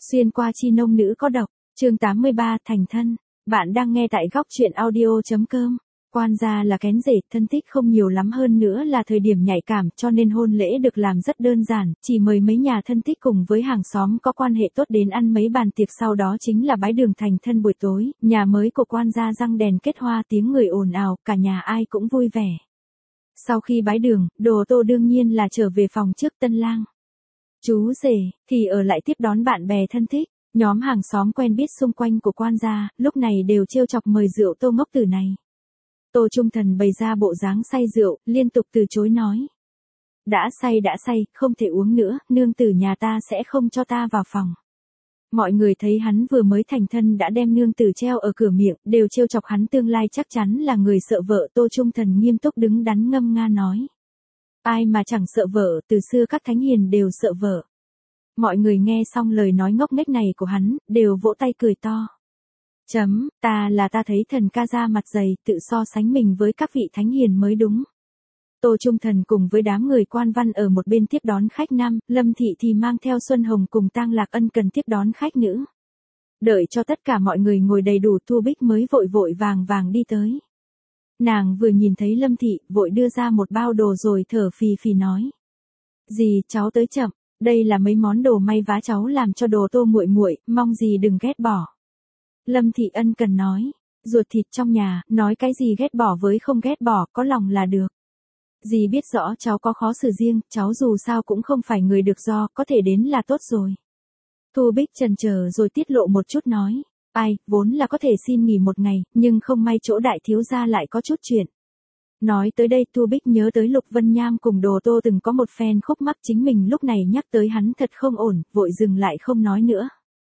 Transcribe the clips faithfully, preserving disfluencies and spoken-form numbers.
Xuyên qua chi nông nữ có độc, chương tám mươi ba thành thân. Bạn đang nghe tại góc truyện audio.com. Quan gia là kén rể, thân thích không nhiều lắm, hơn nữa là thời điểm nhạy cảm, cho nên hôn lễ được làm rất đơn giản, chỉ mời mấy nhà thân thích cùng với hàng xóm có quan hệ tốt đến ăn mấy bàn tiệc, sau đó chính là bái đường thành thân buổi tối. Nhà mới của quan gia răng đèn kết hoa, tiếng người ồn ào, cả nhà ai cũng vui vẻ. Sau khi bái đường, Đồ Tô đương nhiên là trở về phòng trước tân lang. Chú rể thì ở lại tiếp đón bạn bè thân thích, nhóm hàng xóm quen biết xung quanh của quan gia, lúc này đều trêu chọc mời rượu Tô ngốc tử này. Tô Trung Thần bày ra bộ dáng say rượu, liên tục từ chối nói. Đã say đã say, không thể uống nữa, nương tử nhà ta sẽ không cho ta vào phòng. Mọi người thấy hắn vừa mới thành thân đã đem nương tử treo ở cửa miệng, đều trêu chọc hắn tương lai chắc chắn là người sợ vợ. Tô Trung Thần nghiêm túc đứng đắn ngâm nga nói. Ai mà chẳng sợ vợ, từ xưa các thánh hiền đều sợ vợ. Mọi người nghe xong lời nói ngốc nghếch này của hắn, đều vỗ tay cười to. Chấm, ta là ta thấy thần ca ra mặt dày, tự so sánh mình với các vị thánh hiền mới đúng. Tô Trung Thần cùng với đám người quan văn ở một bên tiếp đón khách nam, Lâm Thị thì mang theo Xuân Hồng cùng Tang Lạc Ân cần tiếp đón khách nữ. Đợi cho tất cả mọi người ngồi đầy đủ, Thu Bích mới vội vội vàng vàng đi tới. Nàng vừa nhìn thấy Lâm Thị, vội đưa ra một bao đồ rồi thở phì phì nói. Dì, cháu tới chậm, đây là mấy món đồ may vá cháu làm cho Đồ Tô muội muội, mong dì đừng ghét bỏ. Lâm Thị ân cần nói, ruột thịt trong nhà, nói cái gì ghét bỏ với không ghét bỏ, có lòng là được. Dì biết rõ cháu có khó xử riêng, cháu dù sao cũng không phải người được do, có thể đến là tốt rồi. Thu Bích chần chờ rồi tiết lộ một chút nói, ai, vốn là có thể xin nghỉ một ngày, nhưng không may chỗ đại thiếu gia lại có chút chuyện. Nói tới đây Thu Bích nhớ tới Lục Vân Nham cùng Đồ Tô từng có một phen khúc mắc, chính mình lúc này nhắc tới hắn thật không ổn, vội dừng lại không nói nữa.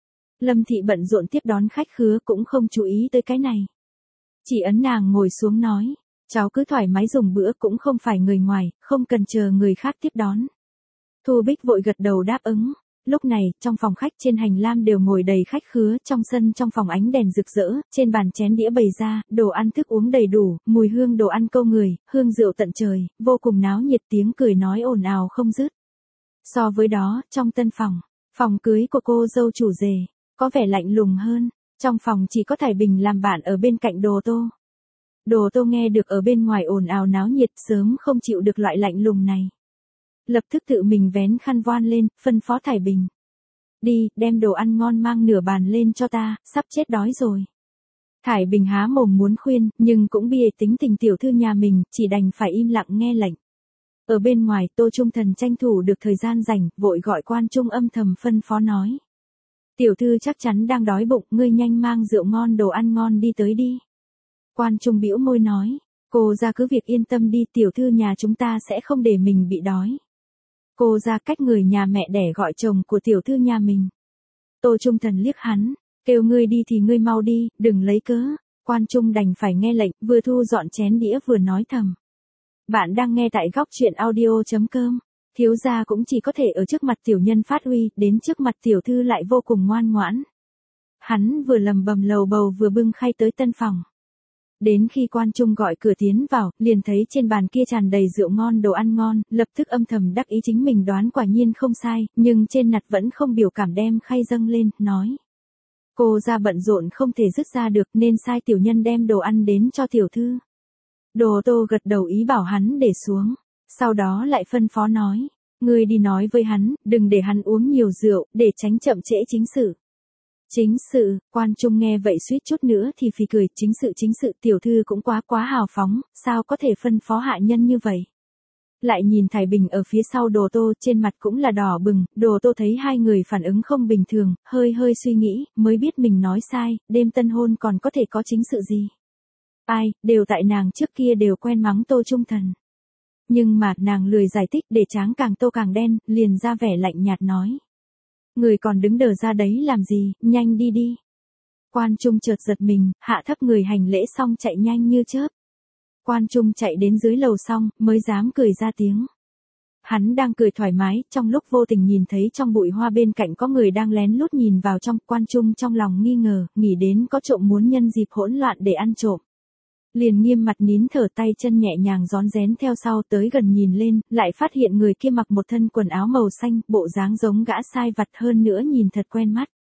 Lâm Thị bận rộn tiếp đón khách khứa cũng không chú ý tới cái này. Chỉ ấn nàng ngồi xuống nói, cháu cứ thoải mái dùng bữa, cũng không phải người ngoài, không cần chờ người khác tiếp đón. Thu Bích vội gật đầu đáp ứng. Lúc này, trong phòng khách trên hành lang đều ngồi đầy khách khứa, trong sân trong phòng ánh đèn rực rỡ, trên bàn chén đĩa bày ra, đồ ăn thức uống đầy đủ, mùi hương đồ ăn câu người, hương rượu tận trời, vô cùng náo nhiệt, tiếng cười nói ồn ào không dứt. So với đó, trong tân phòng, phòng cưới của cô dâu chủ rể, có vẻ lạnh lùng hơn, trong phòng chỉ có Thải Bình làm bạn ở bên cạnh Đồ Tô. Đồ Tô nghe được ở bên ngoài ồn ào náo nhiệt, sớm không chịu được loại lạnh lùng này. Lập tức tự mình vén khăn voan lên, phân phó Thải Bình. Đi, đem đồ ăn ngon mang nửa bàn lên cho ta, sắp chết đói rồi. Thải Bình há mồm muốn khuyên, nhưng cũng bia tính tình tiểu thư nhà mình, chỉ đành phải im lặng nghe lệnh. Ở bên ngoài, Tô Trung Thần tranh thủ được thời gian rảnh, vội gọi Quan Trung âm thầm phân phó nói. Tiểu thư chắc chắn đang đói bụng, ngươi nhanh mang rượu ngon đồ ăn ngon đi tới đi. Quan Trung bĩu môi nói, cô ra cứ việc yên tâm đi, tiểu thư nhà chúng ta sẽ không để mình bị đói. Cô ra cách người nhà mẹ đẻ gọi chồng của tiểu thư nhà mình. Tô Trung Thần liếc hắn, kêu ngươi đi thì ngươi mau đi, đừng lấy cớ. Quan Trung đành phải nghe lệnh, vừa thu dọn chén đĩa vừa nói thầm. Bạn đang nghe tại góc truyện audio.com. Thiếu gia cũng chỉ có thể ở trước mặt tiểu nhân phát huy, đến trước mặt tiểu thư lại vô cùng ngoan ngoãn. Hắn vừa lầm bầm lầu bầu vừa bưng khay tới tân phòng. Đến khi Quan Trung gọi cửa tiến vào, liền thấy trên bàn kia tràn đầy rượu ngon đồ ăn ngon, lập tức âm thầm đắc ý chính mình đoán quả nhiên không sai, nhưng trên mặt vẫn không biểu cảm, đem khay dâng lên, nói. Cô ra bận rộn không thể dứt ra được nên sai tiểu nhân đem đồ ăn đến cho tiểu thư. Đồ Tô gật đầu ý bảo hắn để xuống, sau đó lại phân phó nói, ngươi đi nói với hắn, đừng để hắn uống nhiều rượu, để tránh chậm trễ chính sự. Chính sự, Quan Trung nghe vậy suýt chút nữa thì phì cười, chính sự chính sự, tiểu thư cũng quá quá hào phóng, sao có thể phân phó hạ nhân như vậy. Lại nhìn Thải Bình ở phía sau Đồ Tô, trên mặt cũng là đỏ bừng, Đồ Tô thấy hai người phản ứng không bình thường, hơi hơi suy nghĩ, mới biết mình nói sai, đêm tân hôn còn có thể có chính sự gì. Ai, đều tại nàng trước kia đều quen mắng Tô Trung Thần. Nhưng mà, nàng lười giải thích, để tráng càng tô càng đen, liền ra vẻ lạnh nhạt nói. Người còn đứng đờ ra đấy làm gì, nhanh đi đi. Quan Trung chợt giật mình, hạ thấp người hành lễ xong chạy nhanh như chớp. Quan Trung chạy đến dưới lầu xong, mới dám cười ra tiếng. Hắn đang cười thoải mái, trong lúc vô tình nhìn thấy trong bụi hoa bên cạnh có người đang lén lút nhìn vào trong, Quan Trung trong lòng nghi ngờ, nghĩ đến có trộm muốn nhân dịp hỗn loạn để ăn trộm. Liền nghiêm mặt nín thở, tay chân nhẹ nhàng rón rén theo sau, tới gần nhìn lên, lại phát hiện người kia mặc một thân quần áo màu xanh, bộ dáng giống gã sai vặt, hơn nữa nhìn thật quen mắt.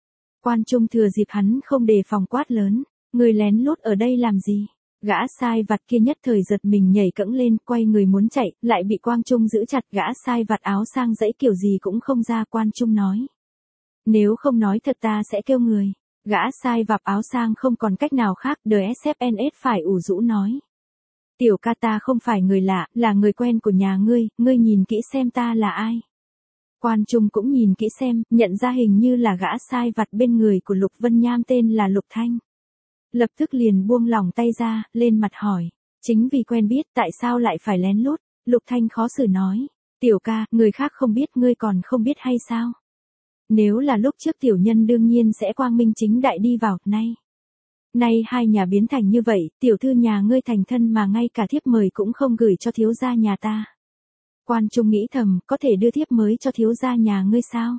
Quan Trung thừa dịp hắn không đề phòng quát lớn, người lén lút ở đây làm gì? Gã sai vặt kia nhất thời giật mình nhảy cẫng lên, quay người muốn chạy, lại bị Quang Trung giữ chặt. Gã sai vặt áo sang dãy kiểu gì cũng không ra. Quan Trung nói, nếu không nói thật ta sẽ kêu người. Gã sai vặt áo sang không còn cách nào khác, đờ ét ép en ét phải ủ rũ nói, tiểu ca ta không phải người lạ, là người quen của nhà ngươi, ngươi nhìn kỹ xem ta là ai. Quan Trung cũng nhìn kỹ xem, nhận ra hình như là gã sai vặt bên người của Lục Vân Nham tên là Lục Thanh. Lập tức liền buông lỏng tay ra, lên mặt hỏi, chính vì quen biết tại sao lại phải lén lút. Lục Thanh khó xử nói, tiểu ca, người khác không biết ngươi còn không biết hay sao? Nếu là lúc trước tiểu nhân đương nhiên sẽ quang minh chính đại đi vào, nay. Nay hai nhà biến thành như vậy, tiểu thư nhà ngươi thành thân mà ngay cả thiếp mời cũng không gửi cho thiếu gia nhà ta. Quan Trung nghĩ thầm, có thể đưa thiếp mới cho thiếu gia nhà ngươi sao?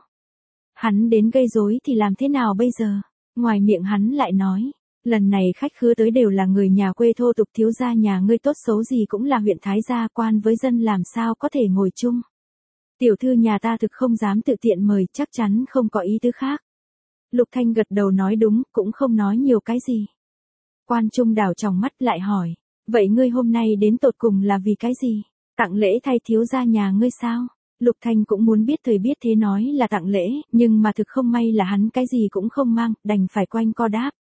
Hắn đến gây rối thì làm thế nào bây giờ? Ngoài miệng hắn lại nói, lần này khách khứa tới đều là người nhà quê thô tục, thiếu gia nhà ngươi tốt xấu gì cũng là huyện Thái gia, quan với dân làm sao có thể ngồi chung. Tiểu thư nhà ta thực không dám tự tiện mời, chắc chắn không có ý tứ khác. Lục Thanh gật đầu nói đúng, cũng không nói nhiều cái gì. Quan Trung đảo tròng mắt lại hỏi, vậy ngươi hôm nay đến tột cùng là vì cái gì? Tặng lễ thay thiếu gia nhà ngươi sao? Lục Thanh cũng muốn biết thời biết thế nói là tặng lễ, nhưng mà thực không may là hắn cái gì cũng không mang, đành phải quanh co đáp.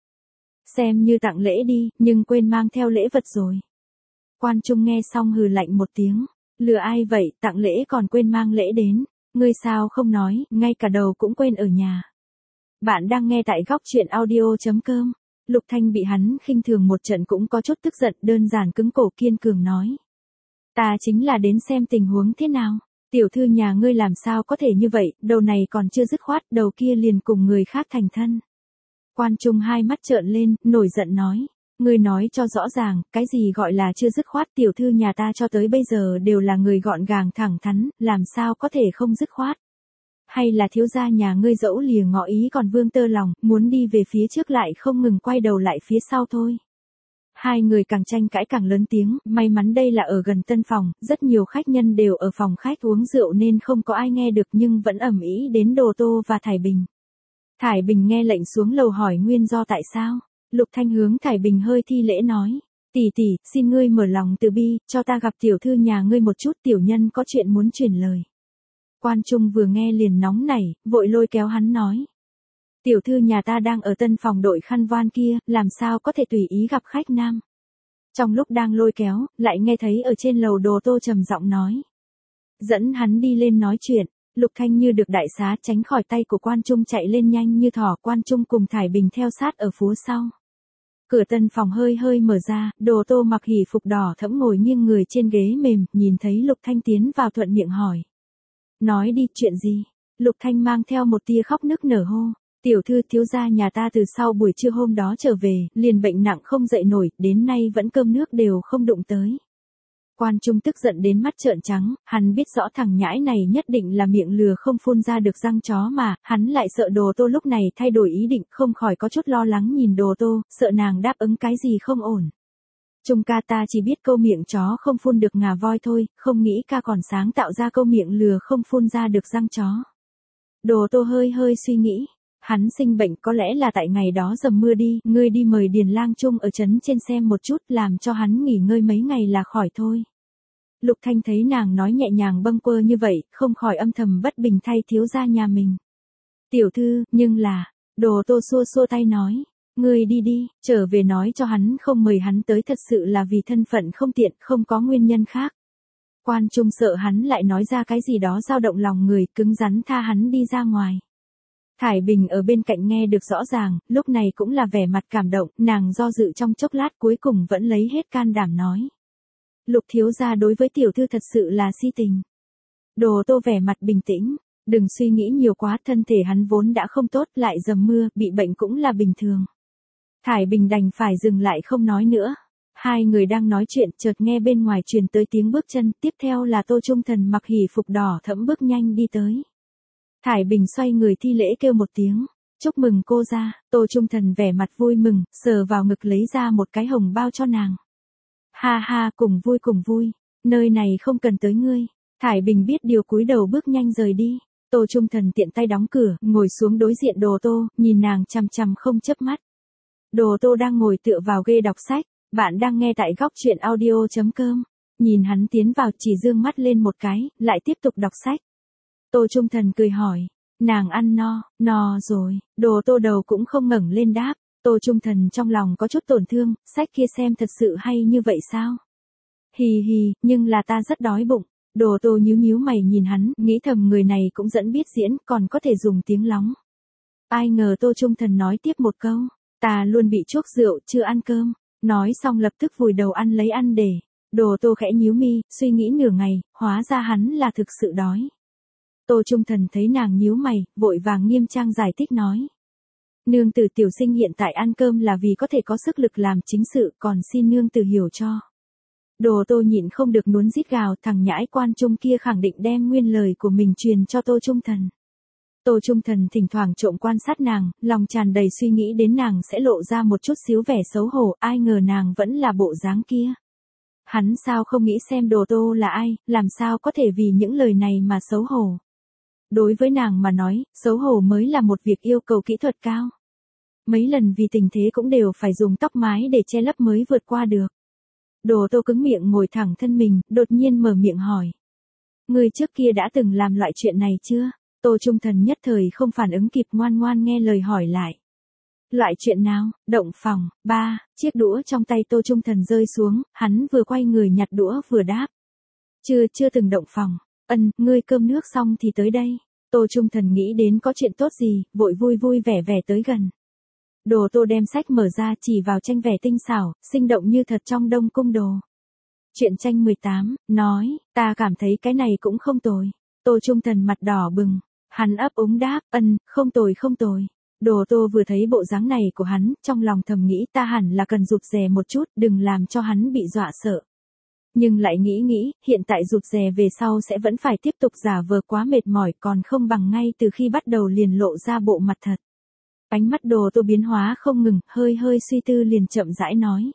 Xem như tặng lễ đi, nhưng quên mang theo lễ vật rồi. Quan Trung nghe xong hừ lạnh một tiếng, lừa ai vậy, tặng lễ còn quên mang lễ đến, ngươi sao không nói, ngay cả đầu cũng quên ở nhà. Bạn đang nghe tại góc truyện audio chấm com. Lục Thanh bị hắn khinh thường một trận cũng có chút tức giận, đơn giản cứng cổ kiên cường nói, ta chính là đến xem tình huống thế nào. Tiểu thư nhà ngươi làm sao có thể như vậy, đầu này còn chưa dứt khoát, đầu kia liền cùng người khác thành thân. Quan Trung hai mắt trợn lên, nổi giận nói, ngươi nói cho rõ ràng, cái gì gọi là chưa dứt khoát, tiểu thư nhà ta cho tới bây giờ đều là người gọn gàng thẳng thắn, làm sao có thể không dứt khoát. Hay là thiếu gia nhà ngươi dẫu lìa ngỏ ý còn vương tơ lòng, muốn đi về phía trước lại không ngừng quay đầu lại phía sau thôi. Hai người càng tranh cãi càng lớn tiếng, may mắn đây là ở gần tân phòng, rất nhiều khách nhân đều ở phòng khách uống rượu nên không có ai nghe được nhưng vẫn ầm ĩ đến Đồ Tô và Thải Bình. Thải Bình nghe lệnh xuống lầu hỏi nguyên do tại sao. Lục Thanh hướng Thải Bình hơi thi lễ nói, tỷ tỷ, xin ngươi mở lòng từ bi, cho ta gặp tiểu thư nhà ngươi một chút, tiểu nhân có chuyện muốn truyền lời. Quan Trung vừa nghe liền nóng nảy, vội lôi kéo hắn nói, tiểu thư nhà ta đang ở tân phòng đội khăn voan kia, làm sao có thể tùy ý gặp khách nam. Trong lúc đang lôi kéo, lại nghe thấy ở trên lầu Đồ Tô trầm giọng nói, dẫn hắn đi lên nói chuyện. Lục Thanh như được đại xá, tránh khỏi tay của Quan Trung chạy lên nhanh như thỏ. Quan Trung cùng Thải Bình theo sát ở phía sau. Cửa tân phòng hơi hơi mở ra, Đồ Tô mặc hỉ phục đỏ thẫm ngồi nghiêng người trên ghế mềm, nhìn thấy Lục Thanh tiến vào thuận miệng hỏi, nói đi, chuyện gì? Lục Thanh mang theo một tia khóc nức nở hô, tiểu thư, thiếu gia nhà ta từ sau buổi trưa hôm đó trở về, liền bệnh nặng không dậy nổi, đến nay vẫn cơm nước đều không đụng tới. Quan Trung tức giận đến mắt trợn trắng, hắn biết rõ thằng nhãi này nhất định là miệng lừa không phun ra được răng chó mà, hắn lại sợ Đồ Tô lúc này thay đổi ý định, không khỏi có chút lo lắng nhìn Đồ Tô, sợ nàng đáp ứng cái gì không ổn. Trung ca, ta chỉ biết câu miệng chó không phun được ngà voi thôi, không nghĩ ca còn sáng tạo ra câu miệng lừa không phun ra được răng chó. Đồ Tô hơi hơi suy nghĩ, hắn sinh bệnh có lẽ là tại ngày đó dầm mưa đi, ngươi đi mời Điền Lang Trung ở trấn trên xem một chút, làm cho hắn nghỉ ngơi mấy ngày là khỏi thôi. Lục Thanh thấy nàng nói nhẹ nhàng bâng quơ như vậy, không khỏi âm thầm bất bình thay thiếu gia nhà mình. Tiểu thư, nhưng là, Đồ Tô xua xua tay nói, ngươi đi đi, trở về nói cho hắn không mời hắn tới thật sự là vì thân phận không tiện, không có nguyên nhân khác. Quan Trung sợ hắn lại nói ra cái gì đó dao động lòng người, cứng rắn tha hắn đi ra ngoài. Thải Bình ở bên cạnh nghe được rõ ràng, lúc này cũng là vẻ mặt cảm động, nàng do dự trong chốc lát cuối cùng vẫn lấy hết can đảm nói. Lục thiếu gia đối với tiểu thư thật sự là si tình. Đồ Tô vẻ mặt bình tĩnh, đừng suy nghĩ nhiều quá, thân thể hắn vốn đã không tốt, lại dầm mưa, bị bệnh cũng là bình thường. Thải Bình đành phải dừng lại không nói nữa. Hai người đang nói chuyện, chợt nghe bên ngoài truyền tới tiếng bước chân, tiếp theo là Tô Trung Thần mặc hỉ phục đỏ thẫm bước nhanh đi tới. Thải Bình xoay người thi lễ kêu một tiếng, chúc mừng cô ra. Tô Trung Thần vẻ mặt vui mừng, sờ vào ngực lấy ra một cái hồng bao cho nàng. Ha ha, cùng vui cùng vui, nơi này không cần tới ngươi. Thải Bình biết điều cúi đầu bước nhanh rời đi. Tô Trung Thần tiện tay đóng cửa, ngồi xuống đối diện Đồ Tô, nhìn nàng chằm chằm không chớp mắt. Đồ Tô đang ngồi tựa vào ghê đọc sách, bạn đang nghe tại góc truyện audio.com. Nhìn hắn tiến vào chỉ dương mắt lên một cái, lại tiếp tục đọc sách. Tô Trung Thần cười hỏi, nàng ăn no, no rồi, Đồ Tô đầu cũng không ngẩng lên đáp. Tô Trung Thần trong lòng có chút tổn thương, sách kia xem thật sự hay như vậy sao? Hì hì, nhưng là ta rất đói bụng. Đồ Tô nhíu nhíu mày nhìn hắn, nghĩ thầm người này cũng dẫn biết diễn, còn có thể dùng tiếng lóng. Ai ngờ Tô Trung Thần nói tiếp một câu, ta luôn bị chuốc rượu, chưa ăn cơm. Nói xong lập tức vùi đầu ăn lấy ăn để. Đồ Tô khẽ nhíu mi, suy nghĩ nửa ngày, hóa ra hắn là thực sự đói. Tô Trung Thần thấy nàng nhíu mày, vội vàng nghiêm trang giải thích nói. Nương tử tiểu sinh hiện tại ăn cơm là vì có thể có sức lực làm chính sự, còn xin nương tử hiểu cho. Đồ Tô nhịn không được nuốt rít gào, thằng nhãi quan trung kia khẳng định đem nguyên lời của mình truyền cho Tô Trung Thần. Tô Trung Thần thỉnh thoảng trộm quan sát nàng, lòng tràn đầy suy nghĩ đến nàng sẽ lộ ra một chút xíu vẻ xấu hổ, ai ngờ nàng vẫn là bộ dáng kia. Hắn sao không nghĩ xem Đồ Tô là ai, làm sao có thể vì những lời này mà xấu hổ. Đối với nàng mà nói, xấu hổ mới là một việc yêu cầu kỹ thuật cao. Mấy lần vì tình thế cũng đều phải dùng tóc mái để che lấp mới vượt qua được. Đồ Tô cứng miệng ngồi thẳng thân mình, đột nhiên mở miệng hỏi. Người trước kia đã từng làm loại chuyện này chưa? Tô Trung Thần nhất thời không phản ứng kịp, ngoan ngoan nghe lời hỏi lại. Loại chuyện nào? Động phòng. Ba, chiếc đũa trong tay Tô Trung Thần rơi xuống, hắn vừa quay người nhặt đũa vừa đáp. Chưa, chưa từng động phòng. Ân, ngươi cơm nước xong thì tới đây. Tô Trung Thần nghĩ đến có chuyện tốt gì, vội vui vui vẻ vẻ tới gần. Đồ Tô đem sách mở ra chỉ vào tranh vẽ tinh xảo, sinh động như thật trong Đông Cung đồ. Truyện tranh mười tám, nói, ta cảm thấy cái này cũng không tồi. Tô Trung Thần mặt đỏ bừng, hắn ấp úng đáp, ân, không tồi không tồi. Đồ Tô vừa thấy bộ dáng này của hắn, trong lòng thầm nghĩ ta hẳn là cần rụt rè một chút, đừng làm cho hắn bị dọa sợ. Nhưng lại nghĩ nghĩ, hiện tại rụt rè về sau sẽ vẫn phải tiếp tục giả vờ quá mệt mỏi, còn không bằng ngay từ khi bắt đầu liền lộ ra bộ mặt thật. Ánh mắt Đồ Tô biến hóa không ngừng, hơi hơi suy tư liền chậm rãi nói.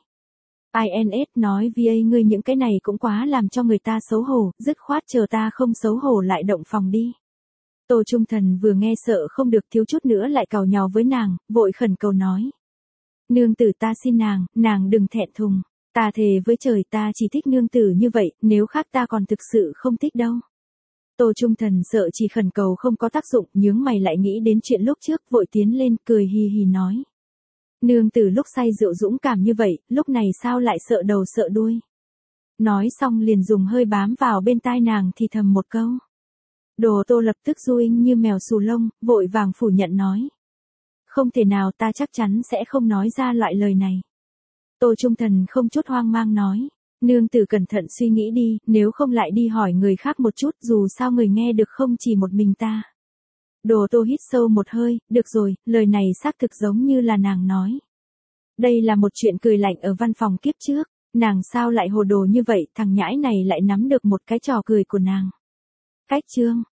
i en ét nói va ngươi những cái này cũng quá làm cho người ta xấu hổ, dứt khoát chờ ta không xấu hổ lại động phòng đi. Tô Trung Thần vừa nghe sợ không được thiếu chút nữa lại càu nhàu với nàng, vội khẩn cầu nói. Nương tử ta xin nàng, nàng đừng thẹn thùng, ta thề với trời ta chỉ thích nương tử như vậy, nếu khác ta còn thực sự không thích đâu. Tô Trung Thần sợ chỉ khẩn cầu không có tác dụng, nhướng mày lại nghĩ đến chuyện lúc trước, vội tiến lên, cười hì hì nói. Nương tử lúc say rượu dũng cảm như vậy, lúc này sao lại sợ đầu sợ đuôi. Nói xong liền dùng hơi bám vào bên tai nàng thì thầm một câu. Đồ Tô lập tức du inh như mèo xù lông, vội vàng phủ nhận nói. Không thể nào, ta chắc chắn sẽ không nói ra loại lời này. Tô Trung Thần không chút hoang mang nói. Nương tử cẩn thận suy nghĩ đi, nếu không lại đi hỏi người khác một chút, dù sao người nghe được không chỉ một mình ta. Đồ Tô hít sâu một hơi, được rồi, lời này xác thực giống như là nàng nói. Đây là một chuyện cười lạnh ở văn phòng kiếp trước, nàng sao lại hồ đồ như vậy, thằng nhãi này lại nắm được một cái trò cười của nàng. Cách chương,